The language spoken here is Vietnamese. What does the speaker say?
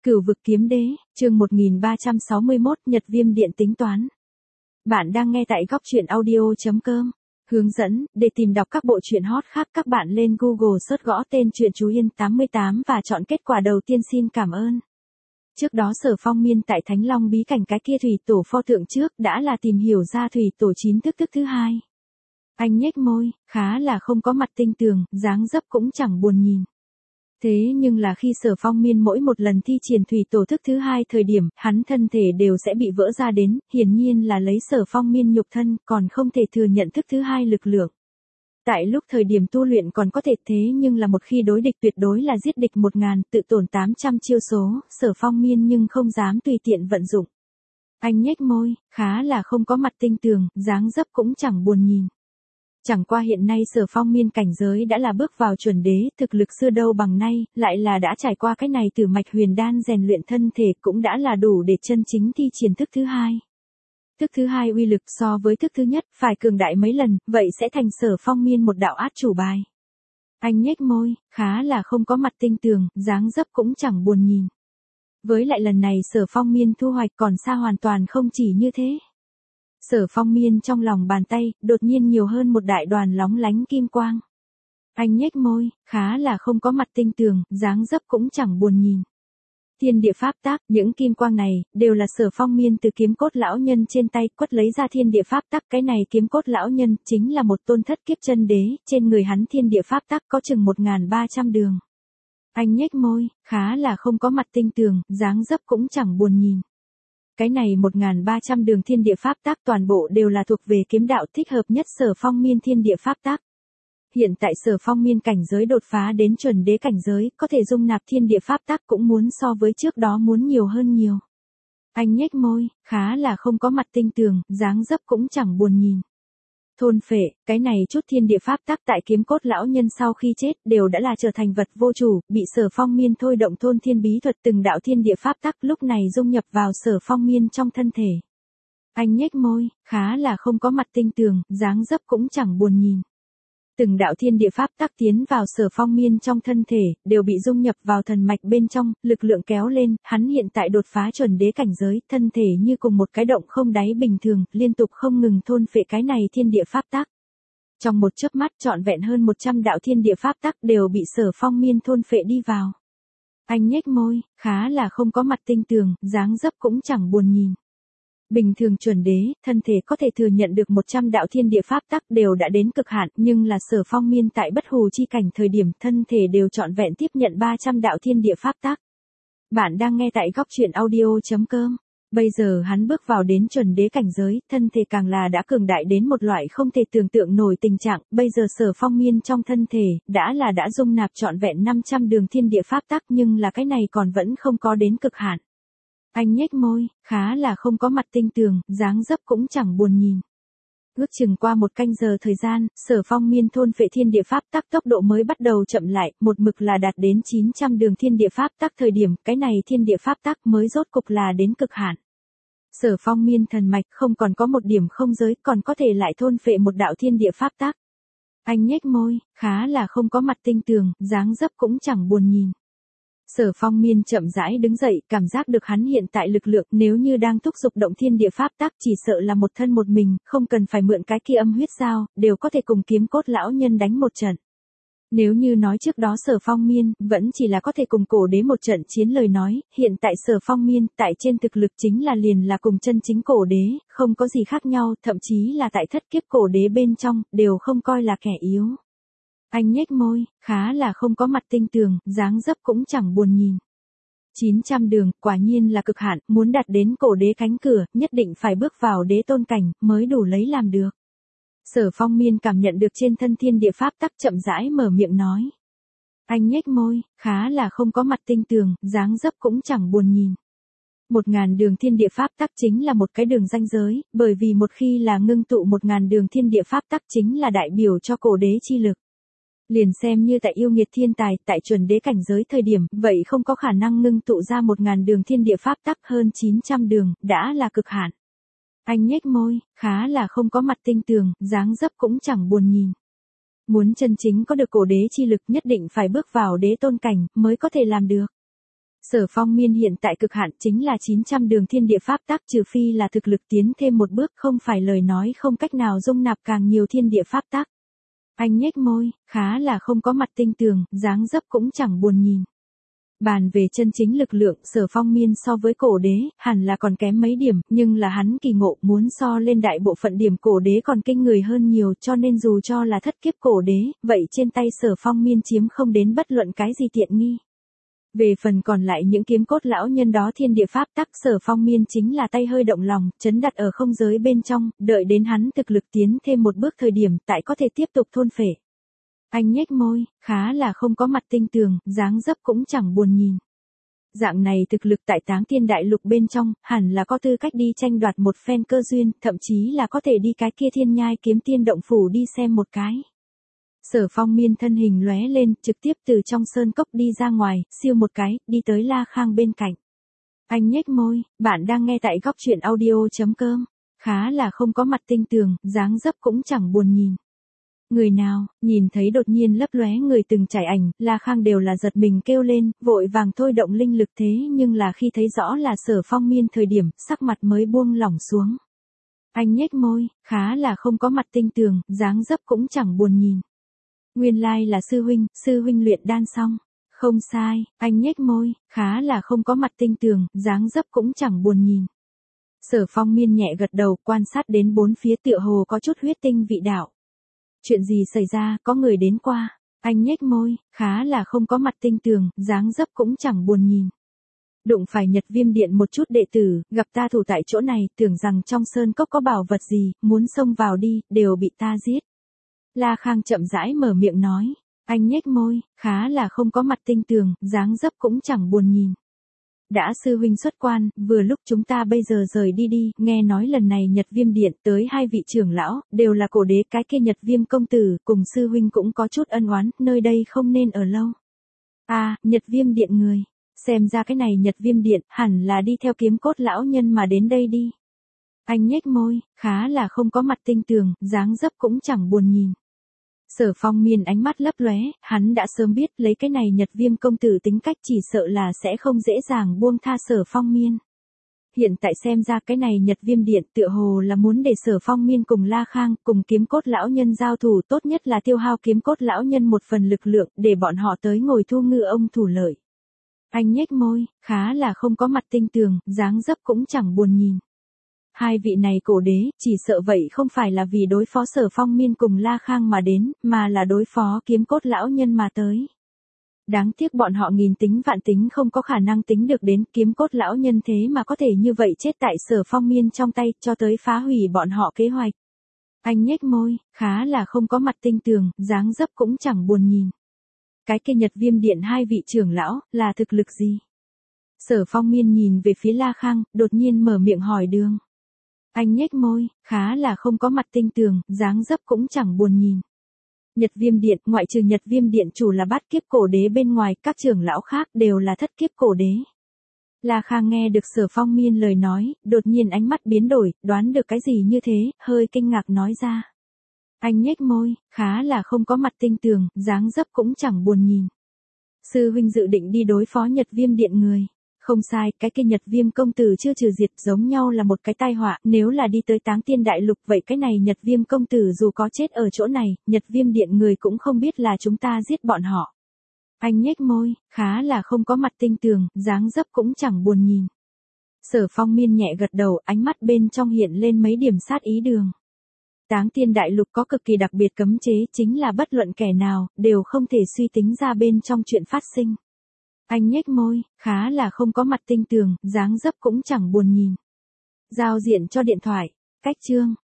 Cửu vực kiếm đế, chương 1361, Nhật Viêm điện tính toán. Bạn đang nghe tại góc truyện audio.com. Hướng dẫn, để tìm đọc các bộ truyện hot khác các bạn lên Google search gõ tên truyện Chú Yên 88 và chọn kết quả đầu tiên. Xin cảm ơn. Trước đó Sở Phong Miên tại Thánh Long bí cảnh cái kia thủy tổ pho tượng trước đã là tìm hiểu ra thủy tổ 9 thức thứ hai. Anh nhếch môi, khá là không có mặt tinh tường, dáng dấp cũng chẳng buồn nhìn. Thế nhưng là khi Sở Phong Miên mỗi một lần thi triển thủy tổ thức thứ hai thời điểm, hắn thân thể đều sẽ bị vỡ ra đến, hiển nhiên là lấy Sở Phong Miên nhục thân, còn không thể thừa nhận thức thứ hai lực lượng. Tại lúc thời điểm tu luyện còn có thể thế nhưng là một khi đối địch tuyệt đối là giết địch 1000, tự tổn 800 chiêu số, Sở Phong Miên nhưng không dám tùy tiện vận dụng. Anh nhếch môi, khá là không có mặt tinh tường, dáng dấp cũng chẳng buồn nhìn. Chẳng qua hiện nay Sở Phong Miên cảnh giới đã là bước vào chuẩn đế, thực lực xưa đâu bằng nay, lại là đã trải qua cái này tử mạch huyền đan rèn luyện thân thể cũng đã là đủ để chân chính thi triển thức thứ hai. Thức thứ hai uy lực so với thức thứ nhất phải cường đại mấy lần, vậy sẽ thành Sở Phong Miên một đạo át chủ bài. Anh nhếch môi, khá là không có mặt tinh tường, dáng dấp cũng chẳng buồn nhìn. Với lại lần này Sở Phong Miên thu hoạch còn xa hoàn toàn không chỉ như thế. Sở Phong Miên trong lòng bàn tay, đột nhiên nhiều hơn một đại đoàn lóng lánh kim quang. Anh nhếch môi, khá là không có mặt tinh tường, dáng dấp cũng chẳng buồn nhìn. Thiên địa pháp tác, những kim quang này, đều là Sở Phong Miên từ kiếm cốt lão nhân trên tay quất lấy ra thiên địa pháp tác. Cái này kiếm cốt lão nhân, chính là một tôn thất kiếp chân đế, trên người hắn thiên địa pháp tác có chừng 1300 đường. Anh nhếch môi, khá là không có mặt tinh tường, dáng dấp cũng chẳng buồn nhìn. Cái này 1300 đường thiên địa pháp tác toàn bộ đều là thuộc về kiếm đạo thích hợp nhất Sở Phong Miên thiên địa pháp tác. Hiện tại Sở Phong Miên cảnh giới đột phá đến chuẩn đế cảnh giới, có thể dung nạp thiên địa pháp tác cũng muốn so với trước đó muốn nhiều hơn nhiều. Anh nhếch môi, khá là không có mặt tinh tường, dáng dấp cũng chẳng buồn nhìn. Thôn phệ, cái này chút thiên địa pháp tác tại kiếm cốt lão nhân sau khi chết đều đã là trở thành vật vô chủ, bị Sở Phong Miên thôi động thôn thiên bí thuật từng đạo thiên địa pháp tác lúc này dung nhập vào Sở Phong Miên trong thân thể. Anh nhếch môi, khá là không có mặt tinh tường, dáng dấp cũng chẳng buồn nhìn. Từng đạo thiên địa pháp tác tiến vào Sở Phong Miên trong thân thể, đều bị dung nhập vào thần mạch bên trong, lực lượng kéo lên, hắn hiện tại đột phá chuẩn đế cảnh giới, thân thể như cùng một cái động không đáy bình thường, liên tục không ngừng thôn phệ cái này thiên địa pháp tác. Trong một chớp mắt trọn vẹn hơn 100 đạo thiên địa pháp tác đều bị Sở Phong Miên thôn phệ đi vào. Anh nhếch môi, khá là không có mặt tinh tường, dáng dấp cũng chẳng buồn nhìn. Bình thường chuẩn đế, thân thể có thể thừa nhận được 100 đạo thiên địa pháp tắc đều đã đến cực hạn, nhưng là Sở Phong Miên tại bất hủ chi cảnh thời điểm thân thể đều trọn vẹn tiếp nhận 300 đạo thiên địa pháp tắc. Bạn đang nghe tại góc truyện audio.com. Bây giờ hắn bước vào đến chuẩn đế cảnh giới, thân thể càng là đã cường đại đến một loại không thể tưởng tượng nổi tình trạng, bây giờ Sở Phong Miên trong thân thể, đã dung nạp trọn vẹn 500 đường thiên địa pháp tắc nhưng là cái này còn vẫn không có đến cực hạn. Anh nhếch môi, khá là không có mặt tinh tường, dáng dấp cũng chẳng buồn nhìn. Ước chừng qua một canh giờ thời gian, Sở Phong Miên thôn phệ thiên địa pháp tắc tốc độ mới bắt đầu chậm lại, một mực là đạt đến 900 đường thiên địa pháp tắc thời điểm, cái này thiên địa pháp tắc mới rốt cục là đến cực hạn. Sở Phong Miên thần mạch không còn có một điểm không giới, còn có thể lại thôn phệ một đạo thiên địa pháp tắc. Anh nhếch môi, khá là không có mặt tinh tường, dáng dấp cũng chẳng buồn nhìn. Sở Phong Miên chậm rãi đứng dậy, cảm giác được hắn hiện tại lực lượng, nếu như đang thúc giục động thiên địa pháp tắc chỉ sợ là một thân một mình, không cần phải mượn cái kia âm huyết dao, đều có thể cùng kiếm cốt lão nhân đánh một trận. Nếu như nói trước đó Sở Phong Miên vẫn chỉ là có thể cùng cổ đế một trận chiến lời nói, hiện tại Sở Phong Miên tại trên thực lực chính là liền là cùng chân chính cổ đế, không có gì khác nhau, thậm chí là tại thất kiếp cổ đế bên trong, đều không coi là kẻ yếu. Anh nhếch môi, khá là không có mặt tinh tường, dáng dấp cũng chẳng buồn nhìn. 900 đường, quả nhiên là cực hạn, muốn đạt đến cổ đế cánh cửa, nhất định phải bước vào đế tôn cảnh, mới đủ lấy làm được. Sở Phong Miên cảm nhận được trên thân thiên địa pháp tắc chậm rãi mở miệng nói. Anh nhếch môi, khá là không có mặt tinh tường, dáng dấp cũng chẳng buồn nhìn. 1000 đường thiên địa pháp tắc chính là một cái đường ranh giới, bởi vì một khi là ngưng tụ 1000 đường thiên địa pháp tắc chính là đại biểu cho cổ đế chi lực. Liền xem như tại yêu nghiệt thiên tài, tại chuẩn đế cảnh giới thời điểm, vậy không có khả năng ngưng tụ ra 1000 đường thiên địa pháp tắc hơn 900 đường, đã là cực hạn. Anh nhếch môi, khá là không có mặt tinh tường, dáng dấp cũng chẳng buồn nhìn. Muốn chân chính có được cổ đế chi lực nhất định phải bước vào đế tôn cảnh, mới có thể làm được. Sở Phong Miên hiện tại cực hạn chính là 900 đường thiên địa pháp tắc, trừ phi là thực lực tiến thêm một bước, không phải lời nói không cách nào dung nạp càng nhiều thiên địa pháp tắc. Anh nhếch môi, khá là không có mặt tinh tường, dáng dấp cũng chẳng buồn nhìn. Bàn về chân chính lực lượng, Sở Phong Miên so với cổ đế, hẳn là còn kém mấy điểm, nhưng là hắn kỳ ngộ muốn so lên đại bộ phận điểm cổ đế còn kinh người hơn nhiều, cho nên dù cho là thất kiếp cổ đế, vậy trên tay Sở Phong Miên chiếm không đến bất luận cái gì tiện nghi. Về phần còn lại những kiếm cốt lão nhân đó thiên địa pháp tắc, Sở Phong Miên chính là tay hơi động lòng, chấn đặt ở không giới bên trong, đợi đến hắn thực lực tiến thêm một bước thời điểm, tại có thể tiếp tục thôn phệ. Anh nhếch môi, khá là không có mặt tinh tường, dáng dấp cũng chẳng buồn nhìn. Dạng này thực lực tại Táng Thiên Đại Lục bên trong, hẳn là có tư cách đi tranh đoạt một phen cơ duyên, thậm chí là có thể đi cái kia Thiên Nhai Kiếm Tiên động phủ đi xem một cái. Sở Phong Miên thân hình lóe lên, trực tiếp từ trong sơn cốc đi ra ngoài, siêu một cái, đi tới La Khang bên cạnh. Anh nhếch môi, bạn đang nghe tại góc truyện audio.com. Khá là không có mặt tinh tường, dáng dấp cũng chẳng buồn nhìn. Người nào, nhìn thấy đột nhiên lấp lóe người từng trải ảnh, La Khang đều là giật mình kêu lên, vội vàng thôi động linh lực, thế nhưng là khi thấy rõ là Sở Phong Miên thời điểm, sắc mặt mới buông lỏng xuống. Anh nhếch môi, khá là không có mặt tinh tường, dáng dấp cũng chẳng buồn nhìn. Nguyên lai là sư huynh luyện đan xong. Không sai, anh nhếch môi, khá là không có mặt tinh tường, dáng dấp cũng chẳng buồn nhìn. Sở Phong Miên nhẹ gật đầu, quan sát đến bốn phía tựa hồ có chút huyết tinh vị đạo. Chuyện gì xảy ra, có người đến qua. Anh nhếch môi, khá là không có mặt tinh tường, dáng dấp cũng chẳng buồn nhìn. Đụng phải Nhật Viêm Điện một chút đệ tử, gặp ta thủ tại chỗ này, tưởng rằng trong sơn cốc có bảo vật gì, muốn xông vào đi, đều bị ta giết. La Khang chậm rãi mở miệng nói. Anh nhếch môi, khá là không có mặt tinh tường, dáng dấp cũng chẳng buồn nhìn. Đã sư huynh xuất quan, vừa lúc chúng ta bây giờ rời đi, nghe nói lần này Nhật Viêm Điện tới hai vị trưởng lão, đều là cổ đế, cái kia Nhật Viêm công tử, cùng sư huynh cũng có chút ân oán, nơi đây không nên ở lâu. Nhật Viêm Điện người, xem ra cái này Nhật Viêm Điện, hẳn là đi theo kiếm cốt lão nhân mà đến đây đi. Anh nhếch môi, khá là không có mặt tinh tường, dáng dấp cũng chẳng buồn nhìn. Sở Phong Miên ánh mắt lấp lóe, hắn đã sớm biết lấy cái này Nhật Viêm công tử tính cách chỉ sợ là sẽ không dễ dàng buông tha Sở Phong Miên. Hiện tại xem ra cái này Nhật Viêm Điện tựa hồ là muốn để Sở Phong Miên cùng La Khang cùng kiếm cốt lão nhân giao thủ, tốt nhất là tiêu hao kiếm cốt lão nhân một phần lực lượng để bọn họ tới ngồi thu ngư ông thủ lợi. Anh nhếch môi, khá là không có mặt tinh tường, dáng dấp cũng chẳng buồn nhìn. Hai vị này cổ đế, chỉ sợ vậy không phải là vì đối phó Sở Phong Miên cùng La Khang mà đến, mà là đối phó kiếm cốt lão nhân mà tới. Đáng tiếc bọn họ nghìn tính vạn tính không có khả năng tính được đến kiếm cốt lão nhân thế mà có thể như vậy chết tại Sở Phong Miên trong tay, cho tới phá hủy bọn họ kế hoạch. Anh nhếch môi, khá là không có mặt tinh tường, dáng dấp cũng chẳng buồn nhìn. Cái kia Nhật Viêm Điện hai vị trưởng lão, là thực lực gì? Sở Phong Miên nhìn về phía La Khang, đột nhiên mở miệng hỏi đường. Anh nhếch môi, khá là không có mặt tinh tường, dáng dấp cũng chẳng buồn nhìn. Nhật Viêm Điện, ngoại trừ Nhật Viêm Điện chủ là bát kiếp cổ đế bên ngoài, các trưởng lão khác đều là thất kiếp cổ đế. La Khang nghe được Sở Phong Miên lời nói, đột nhiên ánh mắt biến đổi, đoán được cái gì như thế, hơi kinh ngạc nói ra. Anh nhếch môi, khá là không có mặt tinh tường, dáng dấp cũng chẳng buồn nhìn. Sư huynh dự định đi đối phó Nhật Viêm Điện người. Không sai, cái kia Nhật Viêm công tử chưa trừ diệt, giống nhau là một cái tai họa, nếu là đi tới Táng Thiên Đại Lục vậy cái này Nhật Viêm công tử dù có chết ở chỗ này, Nhật Viêm Điện người cũng không biết là chúng ta giết bọn họ. Anh nhếch môi, khá là không có mặt tinh tường, dáng dấp cũng chẳng buồn nhìn. Sở Phong Miên nhẹ gật đầu, ánh mắt bên trong hiện lên mấy điểm sát ý đường. Táng Thiên Đại Lục có cực kỳ đặc biệt cấm chế, chính là bất luận kẻ nào, đều không thể suy tính ra bên trong chuyện phát sinh. Anh nhếch môi, khá là không có mặt tinh tường, dáng dấp cũng chẳng buồn nhìn. Giao diện cho điện thoại, cách chương.